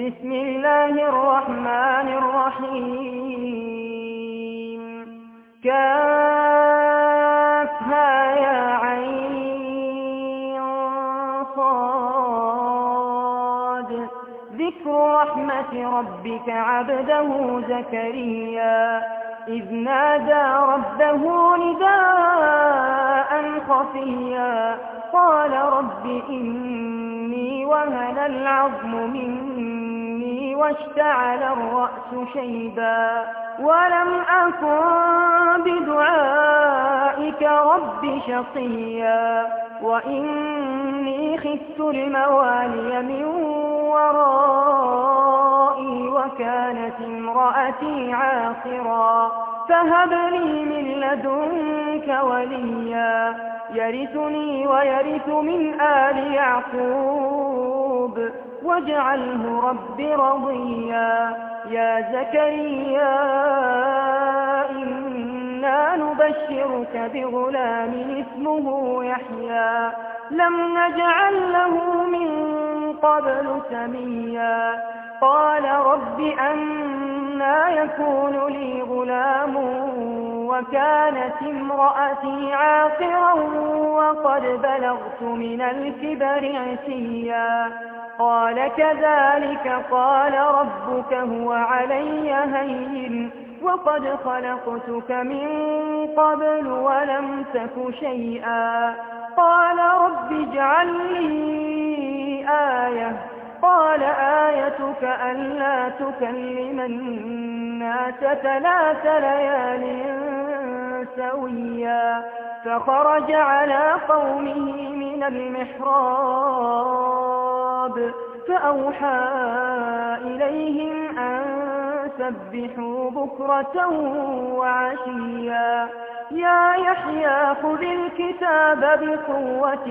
بسم الله الرحمن الرحيم. كافها يا عين صاد. ذكر رحمة ربك عبده زكريا إذ نادى ربه نداء خفيا قال رب إني وهن العظم مني واشتعل الرأس شيبا ولم أكن بدعائك رب شقيا وإني خفت الموالي من ورائي وكانت امرأتي عاقرا فهب لي من لدنك وليا يرثني ويرث من آل يعقوب واجعله رب رضيا. يا زكريا إنا نبشرك بغلام اسمه يحيى لم نجعل له من قبل سميا قال رب أنى يكون لي غلام وكانت امرأتي عاقرا وقد بلغت من الكبر عتيا قال كذلك قال ربك هو علي هين وقد خلقتك من قبل ولم تك شيئا قال رب اجعل لي آية قال آيتك ألا تكلم الناس 3 ليال سويا فخرج على قومه من المحراب فأوحى إليهم أن سبحوا بكرة وعشيا يا يحيى خذ الكتاب بقوة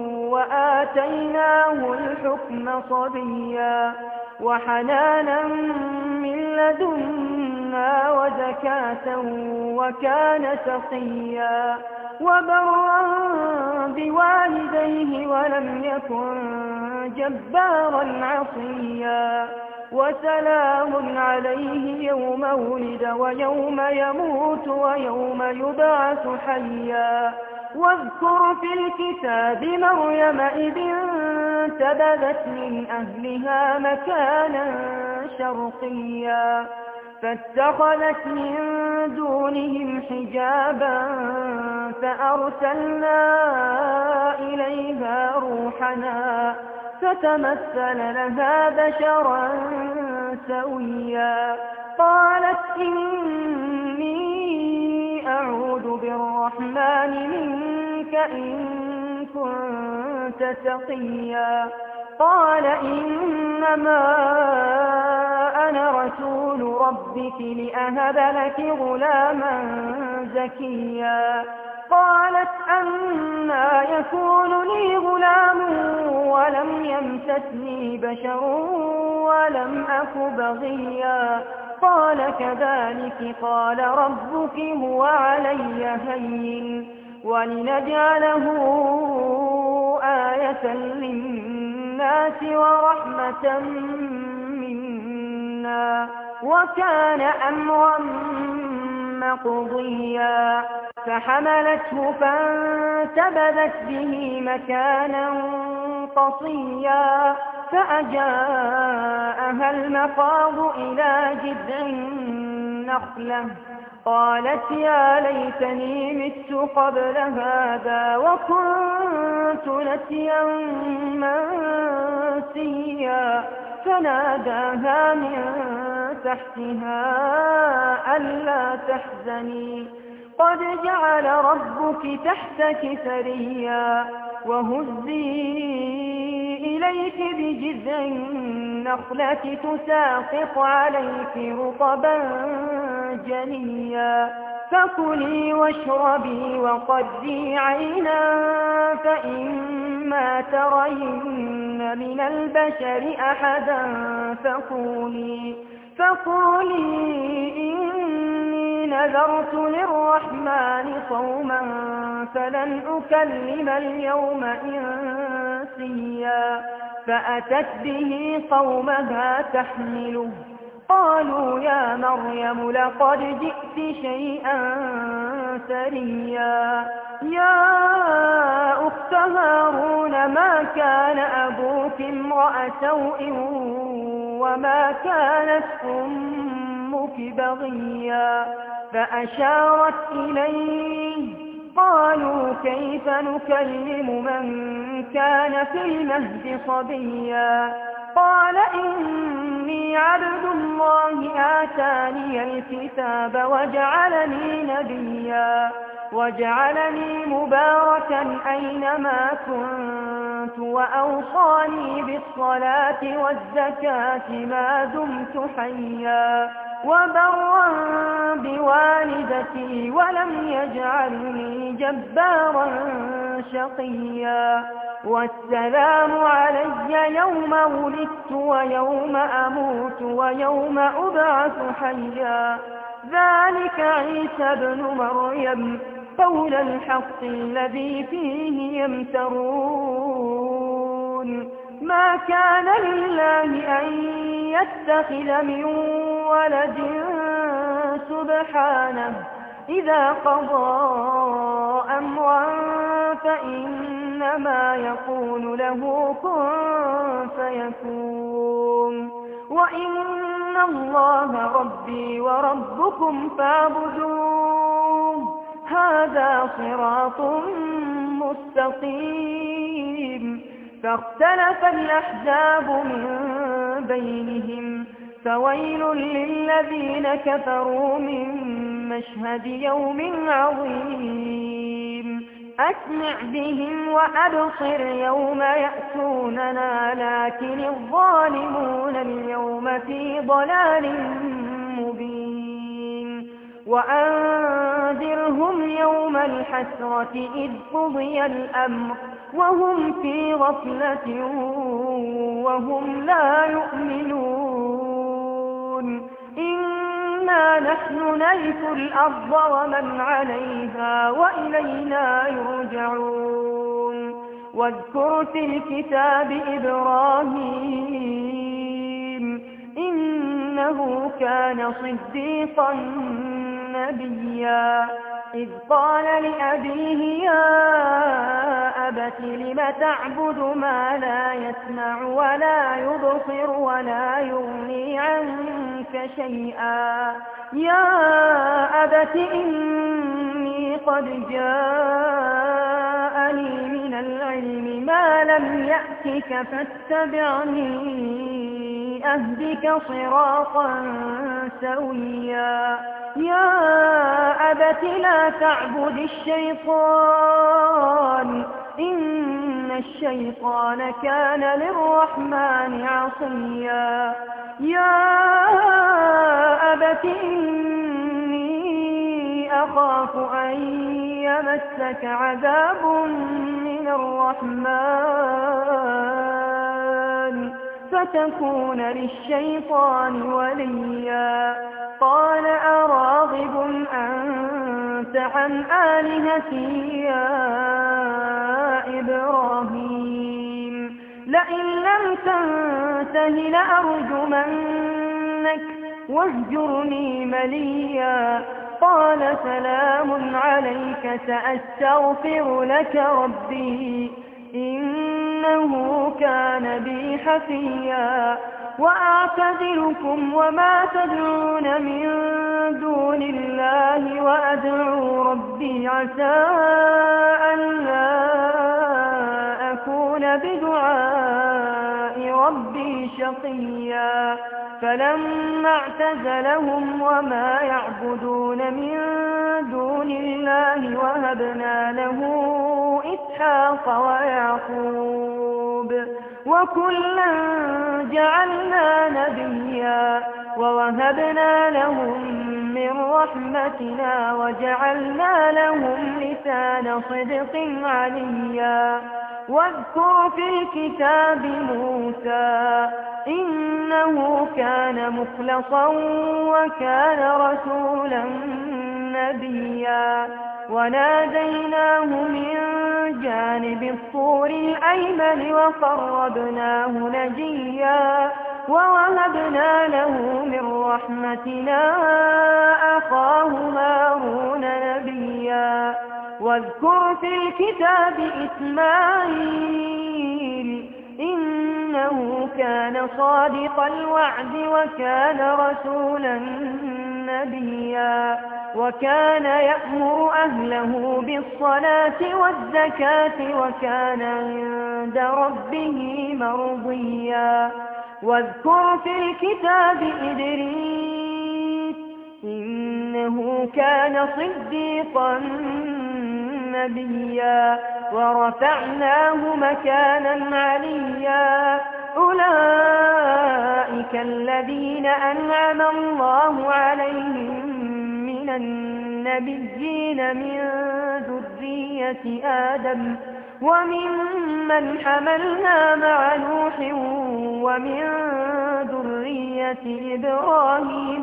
وآتيناه الحكم صبيا وحنانا من لدنا وزكاة وكان تقيا وبرا بوالديه ولم يكن جبارا عصيا وسلام عليه يوم ولد ويوم يموت ويوم يبعث حيا واذكر في الكتاب مريم إذ انتبذت من أهلها مكانا شرقيا فاتخذت من دونهم حجابا فأرسلنا إليها روحنا فتمثل لها بشرا سويا قالت إني أعوذ بالرحمن منك إن كنت تقيا قال إنما أنا رسول ربك لأهب لك غلاما زكيا قالت أنى يكون لي غلام ولم يمسسني بشر ولم أك بغيا قال كذلك قال ربك هو علي هين ولنجعله آية للناس ورحمة منا وكان أمرا مقضيا فحملته فانتبذت به مكانا قصيا فأجاءها المخاض إلى جذع النخلة قالت يا ليتني مت قبل هذا وكنت نسيا منسيا فناداها من تحتها ألا تحزني قد جعل ربك تحتك سريا وهزي إليك بجذع النخلة تساقط عليك رطبا جنيا فكلي واشربي وقري عينا فإما ترين من البشر أحدا فقولي إني نذرت للرحمن صوما فلن أكلم اليوم إنسيا فأتت به قومها تحمله قالوا يا مريم لقد جئت شيئا سريا يا أخت هارون ما كان أبوك امرأ سوء وما كانت أمك بغيا فأشارت إليه قالوا كيف نكلم من كان في المهد صبيا قال إني عبد الله آتاني الكتاب وجعلني نبيا وجعلني مباركا أينما كنت وأوصاني بالصلاة والزكاة ما دمت حيا وبرا بوالدتي ولم يجعلني جبارا شقيا والسلام علي يوم ولدت ويوم أموت ويوم أبعث حيا ذلك عيسى ابن مريم قول الحق الذي فيه يمترون ما كان لله أن يتخذ من ولد سبحانه إذا قضى أمرا فإنما يقول له كن فيكون وإن الله ربي وربكم فاعبدوه هذا صراط مستقيم فاختلف الأحزاب من بينهم فويل للذين كفروا من مشهد يوم عظيم أسمع بهم وأبصر يوم يأتوننا لكن الظالمون اليوم في ضلال مبين وأنذرهم يوم الحسرة إذ قضي الأمر وهم في غفلة وهم لا يؤمنون إنا نحن نرث الأرض ومن عليها وإلينا يرجعون واذكر في الكتاب إبراهيم إنه كان صديقا نبيا إذ قال لأبيه يا أبت لم تعبد ما لا يسمع ولا يبصر ولا يغني عنك شيئا يا أبت إني قد جاءني من العلم ما لم يأتك فاتبعني أهدك صراطا سويا يا أبت لا تعبد الشيطان إن الشيطان كان للرحمن عصيا يا أبت إني أخاف أن يمسك عذاب من الرحمن فتكون للشيطان وليا قال أراغب أنت عن آلهتي يا إبراهيم لئن لم تنته لأرجمنك واهجرني مليا قال سلام عليك سأستغفر لك ربي إنه كان بي حفيا وأعتذركم وما تدعون من دون الله وأدعو ربي عسى أن لا أكون بدعاء ربي شقيا فلما اعتزلهم وما يعبدون من دون الله وهبنا له إسحاق ويعقوب وكلا جعلنا نبيا ووهبنا لهم من رحمتنا وجعلنا لهم لسان صدق عليا واذكر في الكتاب موسى إنه كان مخلصا وكان رسولا نبيا وناديناه من بجانب الطور الأيمن وقربناه نجيا ووهبنا له من رحمتنا أخاه هارون نبيا واذكر في الكتاب إسماعيل إنه كان صادق الوعد وكان رسولا نبيا وكان يأمر أهله بالصلاة والزكاة وكان عند ربه مرضيا واذكر في الكتاب إدريس إنه كان صديقا نبيا ورفعناه مكانا عليا أولئك الذين أنعم الله عليهم من النبيين من ذرية آدم وممن حملنا مع نوح ومن ذرية إبراهيم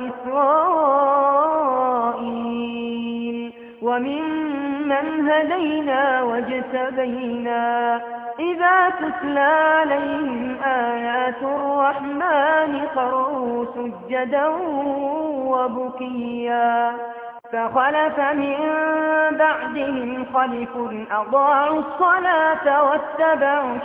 وإسرائيل وممن هدينا واجتبينا إذا تتلى عليهم آيات الرحمن خروا سجدا وبكيا فخلف من بعدهم خلف أضاعوا الصلاة واتبعوا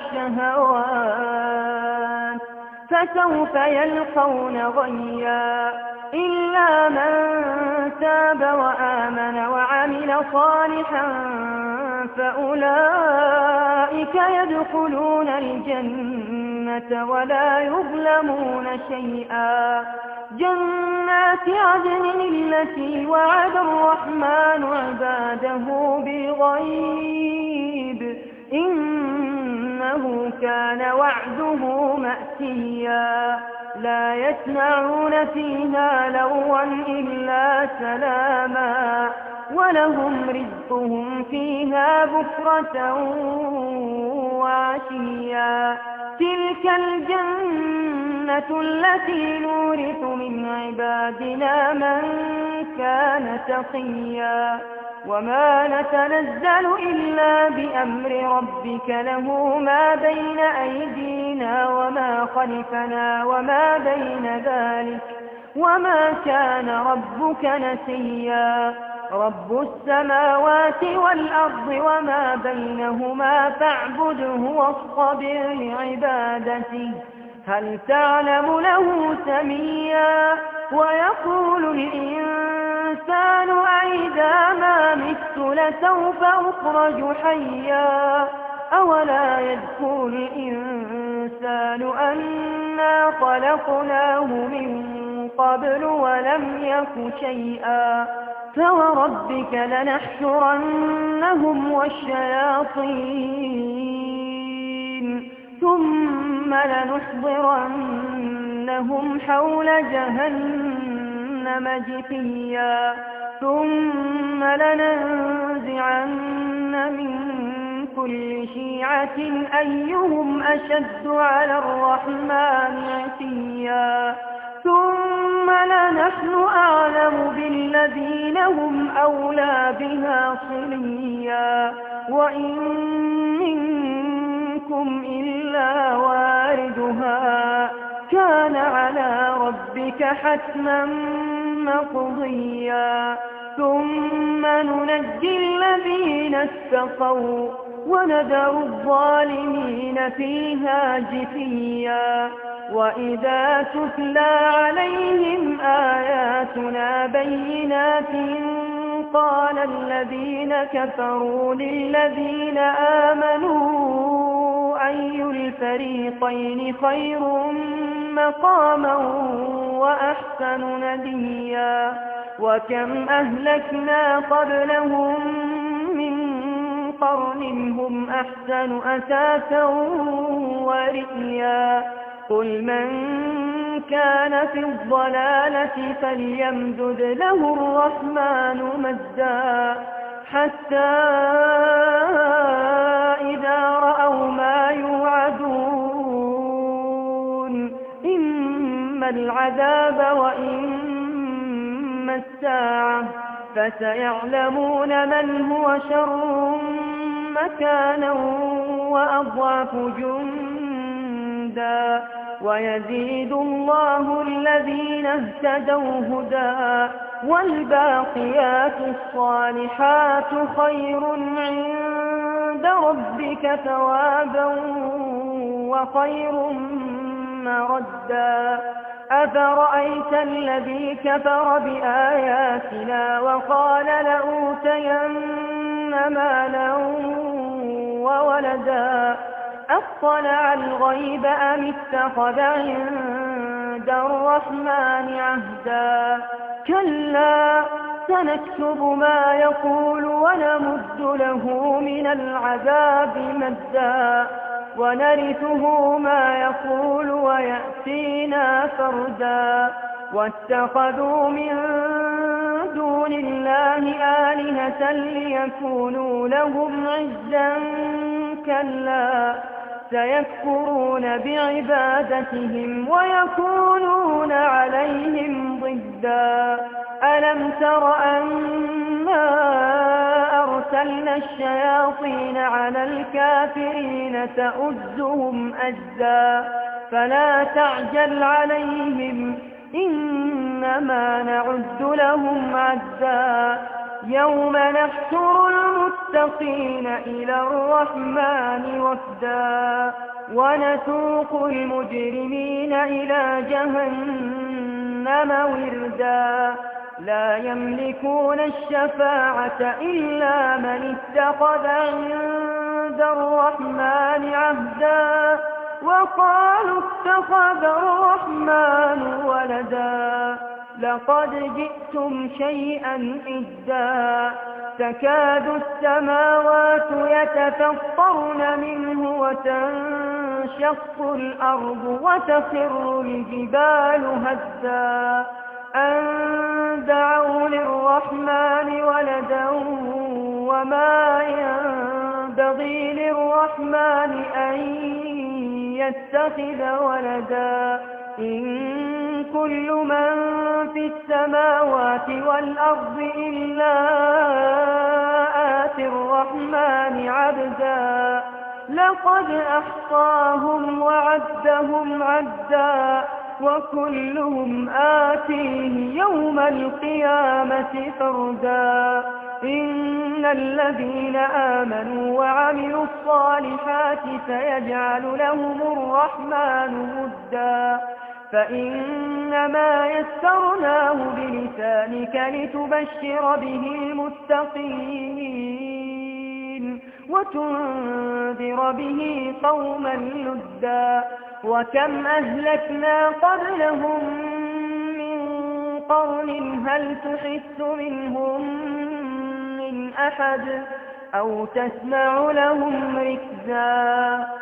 الشهوات فسوف يلقون غيا إلا من تاب وآمن وعمل صالحا فأولئك يدخلون الجنة ولا يظلمون شيئا جنات عدن التي وعد الرحمن عباده بالغيب إنه كان وعده مأتيا لا يسمعون فيها لغوا إلا سلاما ولهم رزقهم فيها بكرة وعشيا تلك الجنة التي نورث من عبادنا من كان تقيا وما نتنزل إلا بأمر ربك له ما بين أيدينا وما خلفنا وما بين ذلك وما كان ربك نسيا رب السماوات والأرض وما بينهما فاعبده واصطبر لعبادته هل تعلم له سميا ويقول الإنسان أئذا ما مت لسوف أخرج حيا أولا يذكر الإنسان أنا خلقناه من قبل ولم يك شيئا فوربك لنحشرنهم والشياطين ثم لنحضرنهم حول جهنم جثيا ثم لننزعن من كل شيعة أيهم أشد على الرحمن عتيا ثم لنحن أعلم بالذين هم أولى بها صليا وإن منكم إلا واردها كان على ربك حتما مقضيا ثم ننجي الذين اتقوا ونذر الظالمين فيها جثيا وإذا تتلى عليهم آياتنا بينات قال الذين كفروا للذين آمنوا أي الفريقين خير مقاما وأحسن نديا وكم أهلكنا قبلهم من قرن هم أحسن أثاثا ورئيا قل من كان في الضلالة فليمدد له الرحمن مدا حتى إذا رأوا ما يوعدون إما العذاب وإما الساعة فسيعلمون من هو شر مكانا وأضعف جندا ويزيد الله الذين اهتدوا هدى والباقيات الصالحات خير عند ربك ثوابا وخير مردا أفرأيت الذي كفر بآياتنا وقال لأوتين مالا وولدا أطلع الغيب أم اتخذ عند الرحمن عهدا كلا سنكتب ما يقول ونمد له من العذاب مدا ونرثه ما يقول ويأتينا فردا واتخذوا من دون الله آلهة ليكونوا لهم عزا كلا سيكفرون بعبادتهم ويكونون عليهم ضدا ألم تر أنا أرسلنا الشياطين على الكافرين تؤزهم أزا فلا تعجل عليهم إنما نعد لهم عدا يوم نحشر المتقين إلى الرحمن وفدا ونسوق المجرمين إلى جهنم وردا لا يملكون الشفاعة إلا من اتخذ عند الرحمن عهدا وقالوا اتخذ الرحمن ولدا لقد جئتم شيئا إدا تكاد السماوات يتفطرن منه وتنشق الأرض وتخر الجبال هدا أن دعوا للرحمن ولدا وما ينبغي للرحمن أن يتخذ ولدا إن كل من في السماوات والأرض إلا آتي الرحمن عبدا لقد أحصاهم وعدهم عدا وكلهم آتيه يوم القيامة فردا إن الذين آمنوا وعملوا الصالحات سيجعل لهم الرحمن ودا فإنما يسرناه بلسانك لتبشر به المتقين وتنذر به قوما لدا وكم أهلكنا قبلهم من قرن هل تحس منهم من أحد أو تسمع لهم ركزا